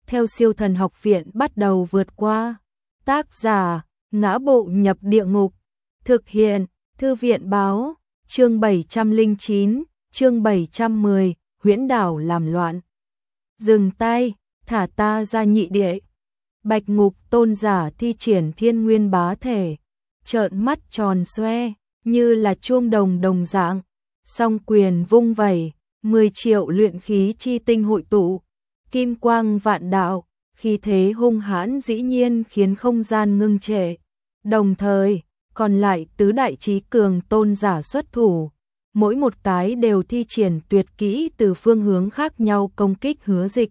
theo Siêu Thần Học Viện bắt đầu vượt qua. Tác giả, Ngã Bộ Nhập Địa Ngục. Thực hiện, Thư viện báo, chương 709, chương 710, Huyễn Đảo làm loạn. Dừng tay, thả ta ra nhị địa. Bạch Ngục Tôn giả thi triển Thiên Nguyên Bá Thể, trợn mắt tròn xoe, như là chuông đồng đồng dạng, song quyền vung vẩy, 10 triệu luyện khí chi tinh hội tụ, kim quang vạn đạo, khí thế hung hãn dĩ nhiên khiến không gian ngưng trệ. Đồng thời, còn lại tứ đại chí cường tôn giả xuất thủ, mỗi một cái đều thi triển tuyệt kỹ từ phương hướng khác nhau công kích Hứa Dịch.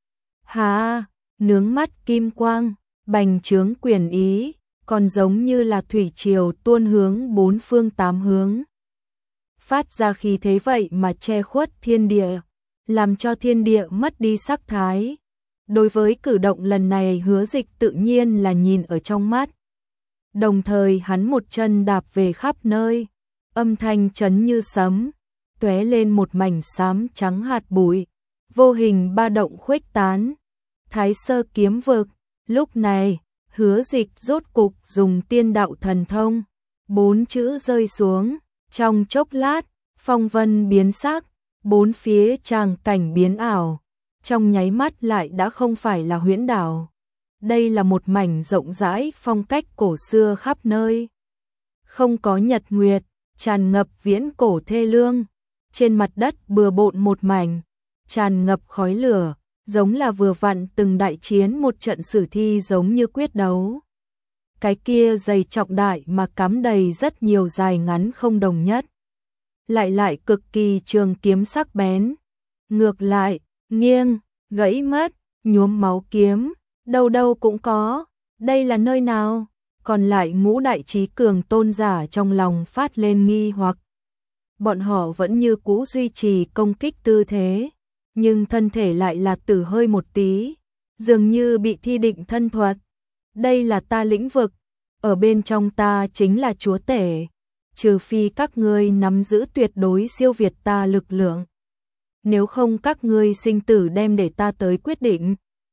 Hà, nướng mắt kim quang, bành trướng quyền ý, còn giống như là thủy triều tuôn hướng bốn phương tám hướng. Phát ra khí thế vậy mà che khuất thiên địa, làm cho thiên địa mất đi sắc thái. Đối với cử động lần này Hứa Dịch tự nhiên là nhìn ở trong mắt. Đồng thời hắn một chân đạp về khắp nơi, âm thanh chấn như sấm, tóe lên một mảnh xám trắng hạt bụi, vô hình ba động khuếch tán. Thái Sơ Kiếm Vực, lúc này, Hứa Dịch rốt cục dùng tiên đạo thần thông, 4 chữ rơi xuống, trong chốc lát, phong vân biến sắc, bốn phía tràng cảnh biến ảo, trong nháy mắt lại đã không phải là huyễn đảo. Đây là một mảnh rộng rãi phong cách cổ xưa khắp nơi. Không có nhật nguyệt, tràn ngập viễn cổ thê lương, trên mặt đất bừa bộn một mảnh, tràn ngập khói lửa, giống là vừa vặn từng đại chiến một trận sử thi giống như quyết đấu. Cái kia dày trọng đại mà cắm đầy rất nhiều dài ngắn không đồng nhất. Lại cực kỳ trường kiếm sắc bén. Ngược lại, nghiêng, gãy mất, nhuốm máu kiếm, đâu đâu cũng có. Đây là nơi nào? Còn lại ngũ đại chí cường tôn giả trong lòng phát lên nghi hoặc. Bọn họ vẫn như cũ duy trì công kích tư thế, nhưng thân thể lại là tử hơi một tí, dường như bị thi định thân thuật. Đây là ta lĩnh vực, ở bên trong ta chính là chúa tể, trừ phi các ngươi nắm giữ tuyệt đối siêu việt ta lực lượng. Nếu không các ngươi sinh tử đem để ta tới quyết định.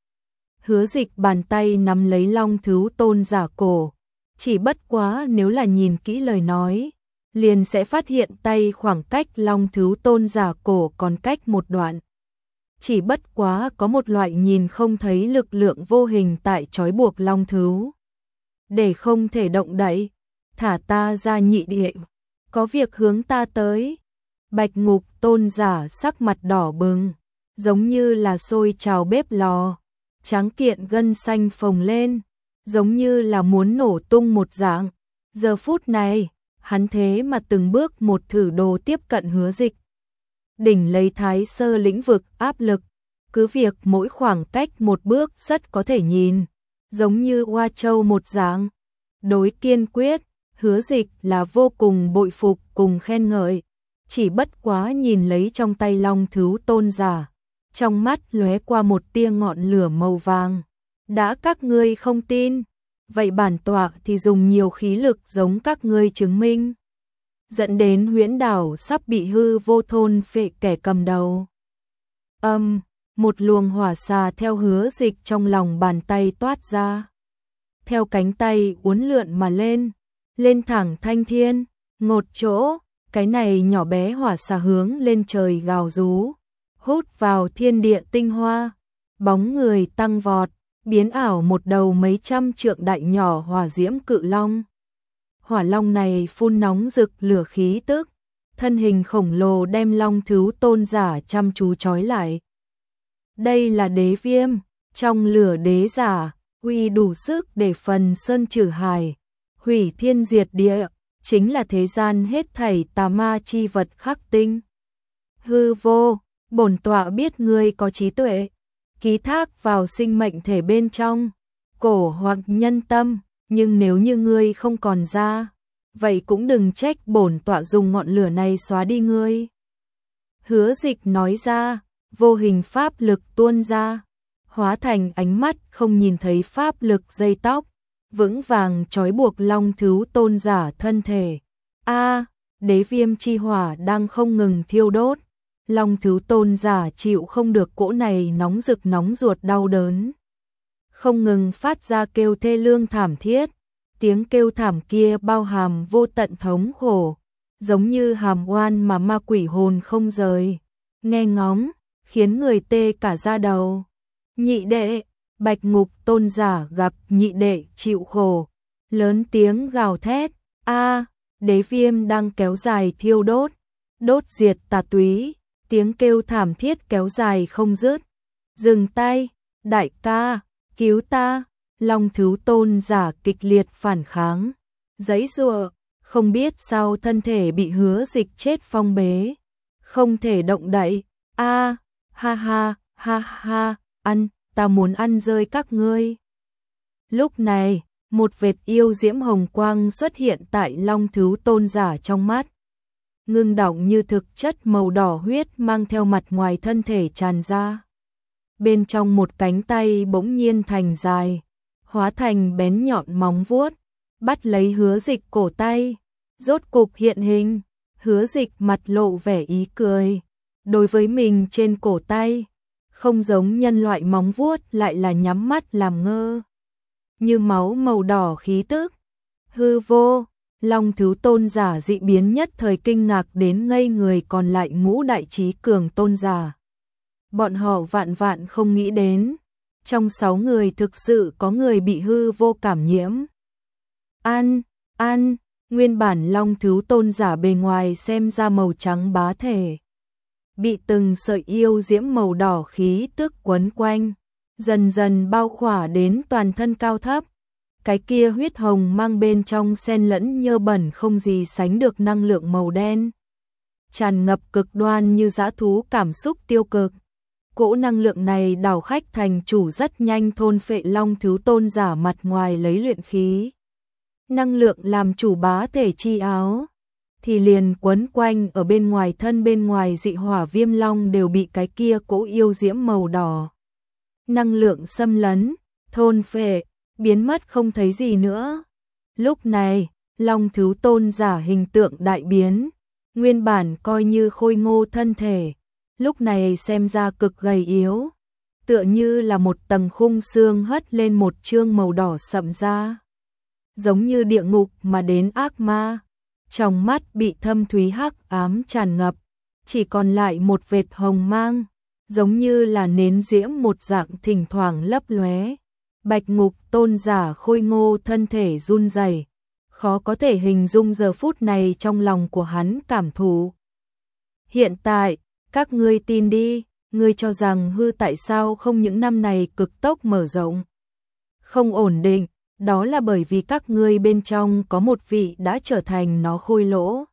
Hứa Dịch bàn tay nắm lấy Long Thứu tôn giả cổ, chỉ bất quá nếu là nhìn kỹ lời nói, liền sẽ phát hiện tay khoảng cách Long Thứu tôn giả cổ còn cách một đoạn. Chỉ bất quá có một loại nhìn không thấy lực lượng vô hình tại trói buộc Long Thứu. Để không thể động đậy, thả ta ra nhị địa, có việc hướng ta tới. Bạch Ngục tôn giả sắc mặt đỏ bừng, giống như là sôi trào bếp lò, tráng kiện gân xanh phồng lên, giống như là muốn nổ tung một dạng. Giờ phút này, hắn thế mà từng bước một thử đồ tiếp cận Hứa Dịch. Đỉnh lấy Thái Sơ lĩnh vực áp lực, cứ việc mỗi khoảng cách một bước rất có thể nhìn, giống như Hoa Châu một dạng. Đối kiên quyết, Hứa Dịch là vô cùng bội phục cùng khen ngợi, chỉ bất quá nhìn lấy trong tay Long Thứu tôn giả, trong mắt lóe qua một tia ngọn lửa màu vàng. Đã các ngươi không tin, vậy bản tọa thì dùng nhiều khí lực giống các ngươi chứng minh, dẫn đến huyễn đảo sắp bị hư vô thôn phệ kẻ cầm đầu. Một luồng hỏa xà theo Hứa Dịch trong lòng bàn tay toát ra, theo cánh tay uốn lượn mà lên thẳng thanh thiên, ngột chỗ, cái này nhỏ bé hỏa xà hướng lên trời gào rú, hút vào thiên địa tinh hoa, bóng người tăng vọt, biến ảo một đầu mấy trăm trượng đại nhỏ hỏa diễm cự long. Hỏa long này phun nóng rực lửa khí tức, thân hình khổng lồ đem Long Thứu tôn giả chăm chú trói lại. Đây là đế viêm, trong lửa đế giả, uy đủ sức để phần sơn trừ hải, hủy thiên diệt địa, chính là thế gian hết thảy tà ma chi vật khắc tinh. Hư vô, bổn tọa biết ngươi có trí tuệ, ký thác vào sinh mệnh thể bên trong, cổ hoặc nhân tâm, nhưng nếu như ngươi không còn ra, vậy cũng đừng trách bổn tọa dùng ngọn lửa này xóa đi ngươi. Hứa Dịch nói ra, vô hình pháp lực tuôn ra, hóa thành ánh mắt không nhìn thấy pháp lực dây tóc, vững vàng trói buộc Long Thứu tôn giả thân thể. Đế viêm chi hỏa đang không ngừng thiêu đốt, Long Thứ Tôn giả chịu không được cỗ này nóng rực nóng ruột đau đớn. Không ngừng phát ra kêu thê lương thảm thiết, tiếng kêu thảm kia bao hàm vô tận thống khổ, giống như hàm oan mà ma quỷ hồn không rời. Nghe ngóng, khiến người tê cả da đầu. Nhị đệ, Bạch Ngục Tôn giả gặp nhị đệ chịu khổ, lớn tiếng gào thét, a, đế viêm đang kéo dài thiêu đốt, đốt diệt tà túy, tiếng kêu thảm thiết kéo dài không dứt. Dừng tay, đại ca, cứu ta. Long Thứ Tôn giả kịch liệt phản kháng, giãy giụa, không biết sao thân thể bị Hứa Dịch chết phong bế, không thể động đậy. A, ha ha, ăn, ta muốn ăn rơi các ngươi. Lúc này, một vệt yêu diễm hồng quang xuất hiện tại Long Thứ Tôn giả trong mắt. Ngưng đọng như thực chất màu đỏ huyết mang theo mặt ngoài thân thể tràn ra. Bên trong một cánh tay bỗng nhiên thành dài, hóa thành bén nhọn móng vuốt, bắt lấy Hứa Dịch cổ tay, rốt cục hiện hình. Hứa Dịch mặt lộ vẻ ý cười. Đối với mình trên cổ tay, không giống nhân loại móng vuốt lại là nhắm mắt làm ngơ. Như máu màu đỏ khí tức. Hư vô, Long Thứ Tôn giả dị biến nhất thời kinh ngạc đến ngây người, còn lại ngũ đại trí cường tôn giả. Bọn họ vạn vạn không nghĩ đến, trong 6 người thực sự có người bị hư vô cảm nhiễm. An, nguyên bản Long Thứ Tôn giả bề ngoài xem ra màu trắng bá thể, bị từng sợi yêu diễm màu đỏ khí tức quấn quanh, dần dần bao khỏa đến toàn thân cao thấp. Cái kia huyết hồng mang bên trong xen lẫn nhơ bẩn không gì sánh được năng lượng màu đen, tràn ngập cực đoan như dã thú cảm xúc tiêu cực. Cỗ năng lượng này đảo khách thành chủ rất nhanh thôn phệ Long Thứ Tôn giả mặt ngoài lấy luyện khí. Năng lượng làm chủ bá thể chi áo, thì liền quấn quanh ở bên ngoài thân, bên ngoài dị hỏa viêm long đều bị cái kia cỗ yêu diễm màu đỏ. Năng lượng xâm lấn, thôn phệ, biến mất không thấy gì nữa. Lúc này, Long Thứ Tôn giả hình tượng đại biến, nguyên bản coi như khôi ngô thân thể, lúc này xem ra cực gầy yếu, tựa như là một tầng khung xương hất lên một chương màu đỏ sậm ra. Giống như địa ngục mà đến ác ma, trong mắt bị thâm thúy hắc ám tràn ngập, chỉ còn lại một vệt hồng mang, giống như là nến diễm một dạng thỉnh thoảng lấp lóe. Bạch Ngục Tôn giả khôi ngô thân thể run rẩy, khó có thể hình dung giờ phút này trong lòng của hắn cảm thụ. Hiện tại, các ngươi tin đi, ngươi cho rằng hư tại sao không những năm này cực tốc mở rộng, không ổn định, đó là bởi vì các ngươi bên trong có một vị đã trở thành nó khôi lỗ.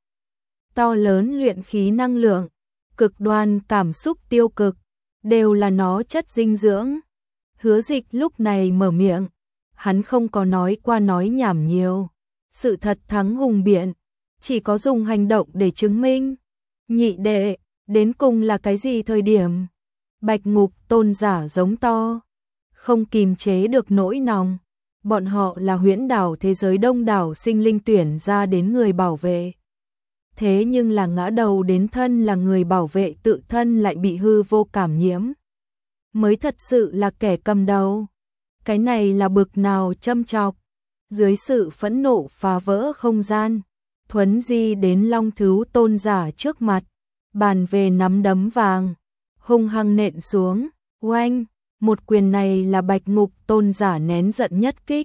To lớn luyện khí năng lượng, cực đoan cảm xúc tiêu cực, đều là nó chất dinh dưỡng. Hứa Dịch lúc này mở miệng, hắn không có nói qua nói nhảm nhiều, sự thật thắng hùng biện, chỉ có dùng hành động để chứng minh. Nhị đệ, đến cùng là cái gì thời điểm? Bạch Ngục Tôn giả giống to, không kìm chế được nỗi lòng. Bọn họ là Huyễn Đảo thế giới đông đảo sinh linh tuyển ra đến người bảo vệ. Thế nhưng là ngã đầu đến thân là người bảo vệ tự thân lại bị hư vô cảm nhiễm, mới thật sự là kẻ cầm đầu. Cái này là bực nào châm chọc. Dưới sự phẫn nộ phá vỡ không gian, thuấn di đến Long Thứ Tôn giả trước mặt, bàn về nắm đấm vàng, hung hăng nện xuống, oanh, một quyền này là Bạch Ngục Tôn giả nén giận nhất kích.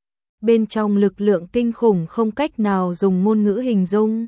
Bên trong lực lượng kinh khủng không cách nào dùng ngôn ngữ hình dung.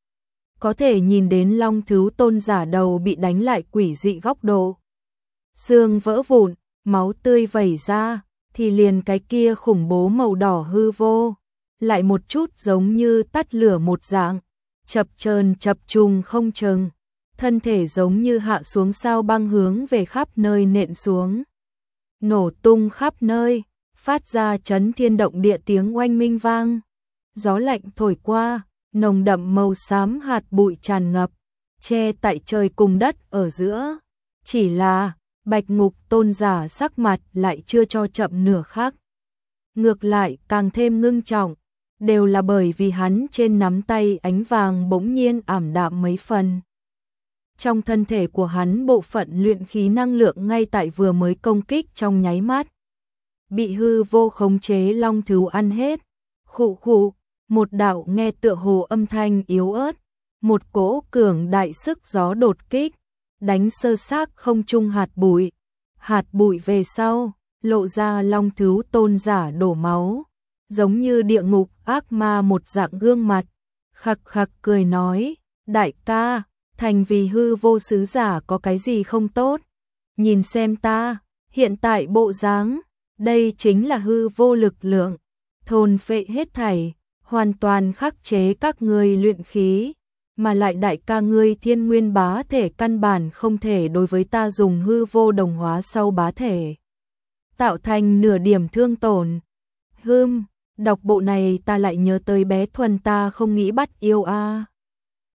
Có thể nhìn đến Long Thứ Tôn giả đầu bị đánh lại quỷ dị góc độ. Xương vỡ vụn, máu tươi vẩy ra, thì liền cái kia khủng bố màu đỏ hư vô, lại một chút giống như tắt lửa một dạng, chập chờn chập trùng không chừng, thân thể giống như hạ xuống sao băng hướng về khắp nơi nện xuống. Nổ tung khắp nơi, phát ra chấn thiên động địa tiếng oanh minh vang. Gió lạnh thổi qua, nồng đậm màu xám hạt bụi tràn ngập, che tại trời cùng đất ở giữa. Chỉ là Bạch Ngục Tôn giả sắc mặt lại chưa cho chậm nửa khắc, ngược lại càng thêm ngưng trọng, đều là bởi vì hắn trên nắm tay ánh vàng bỗng nhiên ảm đạm mấy phần. trong thân thể của hắn bộ phận luyện khí năng lượng ngay tại vừa mới công kích trong nháy mắt. Bị hư vô khống chế long thú ăn hết. Khụ khụ, một đạo nghe tựa hồ âm thanh yếu ớt, một cỗ cường đại sức gió đột kích, đánh sơ xác không trung hạt bụi về sau, lộ ra long thú tôn giả đổ máu, giống như địa ngục ác ma một dạng gương mặt, khặc khặc cười nói, đại ca, thành vì hư vô sứ giả có cái gì không tốt, nhìn xem ta, hiện tại bộ dáng, đây chính là hư vô lực lượng, thôn phệ hết thảy, hoàn toàn khắc chế các ngươi luyện khí. Mà lại đại ca ngươi thiên nguyên bá thể căn bản không thể đối với ta dùng hư vô đồng hóa sau bá thể tạo thành nửa điểm thương tổn. Đọc bộ này ta lại nhớ tới bé Thuần ta không nghĩ bắt yêu a.